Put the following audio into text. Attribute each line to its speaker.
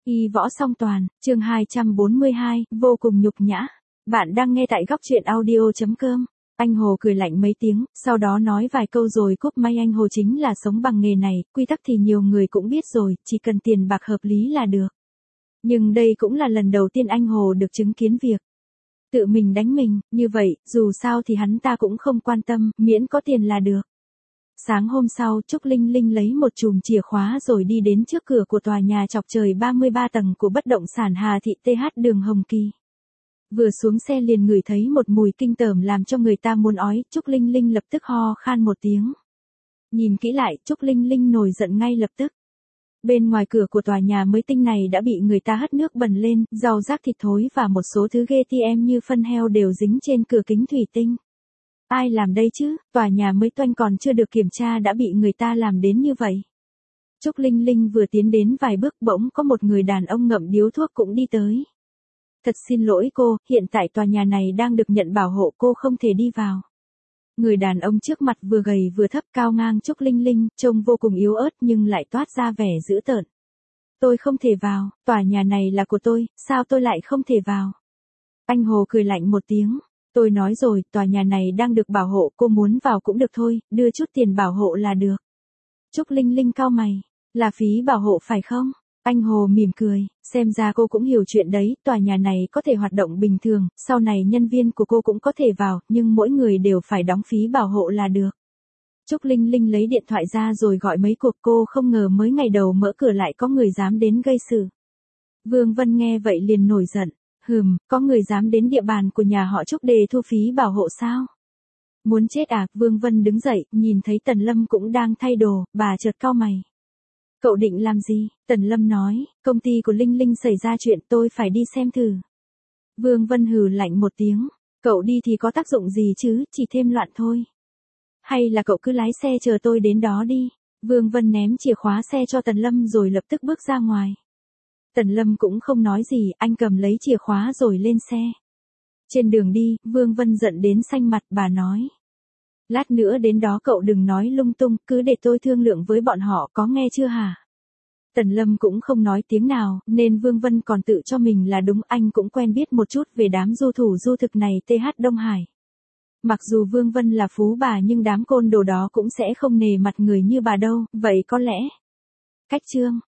Speaker 1: Y võ song toàn, chương 242, vô cùng nhục nhã. Bạn đang nghe tại góc truyện audio.com. Anh Hồ cười lạnh mấy tiếng, sau đó nói vài câu rồi cúp máy. Anh Hồ chính là sống bằng nghề này, quy tắc thì nhiều người cũng biết rồi, chỉ cần tiền bạc hợp lý là được. Nhưng đây cũng là lần đầu tiên anh Hồ được chứng kiến việc tự mình đánh mình, như vậy, dù sao thì hắn ta cũng không quan tâm, miễn có tiền là được. Sáng hôm sau, Trúc Linh Linh lấy một chùm chìa khóa rồi đi đến trước cửa của tòa nhà chọc trời 33 tầng của bất động sản Hà Thị TH đường Hồng Kỳ. Vừa xuống xe liền ngửi thấy một mùi kinh tởm làm cho người ta muốn ói, Trúc Linh Linh lập tức ho khan một tiếng. Nhìn kỹ lại, Trúc Linh Linh nổi giận ngay lập tức. Bên ngoài cửa của tòa nhà mới tinh này đã bị người ta hất nước bẩn lên, rau rác thịt thối và một số thứ ghê tởm như phân heo đều dính trên cửa kính thủy tinh. Ai làm đây chứ, tòa nhà mới toanh còn chưa được kiểm tra đã bị người ta làm đến như vậy. Trúc Linh Linh vừa tiến đến vài bước bỗng có một người đàn ông ngậm điếu thuốc cũng đi tới. Thật xin lỗi cô, hiện tại tòa nhà này đang được nhận bảo hộ, cô không thể đi vào. Người đàn ông trước mặt vừa gầy vừa thấp cao ngang Trúc Linh Linh, trông vô cùng yếu ớt nhưng lại toát ra vẻ dữ tợn. Tôi không thể vào, tòa nhà này là của tôi, sao tôi lại không thể vào? Anh Hồ cười lạnh một tiếng. Tôi nói rồi, tòa nhà này đang được bảo hộ, cô muốn vào cũng được thôi, đưa chút tiền bảo hộ là được. Trúc Linh Linh cau mày, là phí bảo hộ phải không? Anh Hồ mỉm cười, xem ra cô cũng hiểu chuyện đấy, tòa nhà này có thể hoạt động bình thường, sau này nhân viên của cô cũng có thể vào, nhưng mỗi người đều phải đóng phí bảo hộ là được. Trúc Linh Linh lấy điện thoại ra rồi gọi mấy cuộc, cô không ngờ mới ngày đầu mở cửa lại có người dám đến gây sự. Vương Vân nghe vậy liền nổi giận. Có người dám đến địa bàn của nhà họ Trúc để thu phí bảo hộ sao? Muốn chết à? Vương Vân đứng dậy, nhìn thấy Tần Lâm cũng đang thay đồ, bà chợt cau mày. Cậu định làm gì? Tần Lâm nói, công ty của Linh Linh xảy ra chuyện, tôi phải đi xem thử. Vương Vân hừ lạnh một tiếng, cậu đi thì có tác dụng gì chứ, chỉ thêm loạn thôi. Hay là cậu cứ lái xe chờ tôi đến đó đi. Vương Vân ném chìa khóa xe cho Tần Lâm rồi lập tức bước ra ngoài. Tần Lâm cũng không nói gì, anh cầm lấy chìa khóa rồi lên xe. Trên đường đi, Vương Vân giận đến xanh mặt, bà nói. Lát nữa đến đó cậu đừng nói lung tung, cứ để tôi thương lượng với bọn họ, có nghe chưa hả? Tần Lâm cũng không nói tiếng nào, nên Vương Vân còn tự cho mình là đúng, anh cũng quen biết một chút về đám du thủ du thực này TH Đông Hải. Mặc dù Vương Vân là phú bà nhưng đám côn đồ đó cũng sẽ không nề mặt người như bà đâu, vậy có lẽ. Cách chương.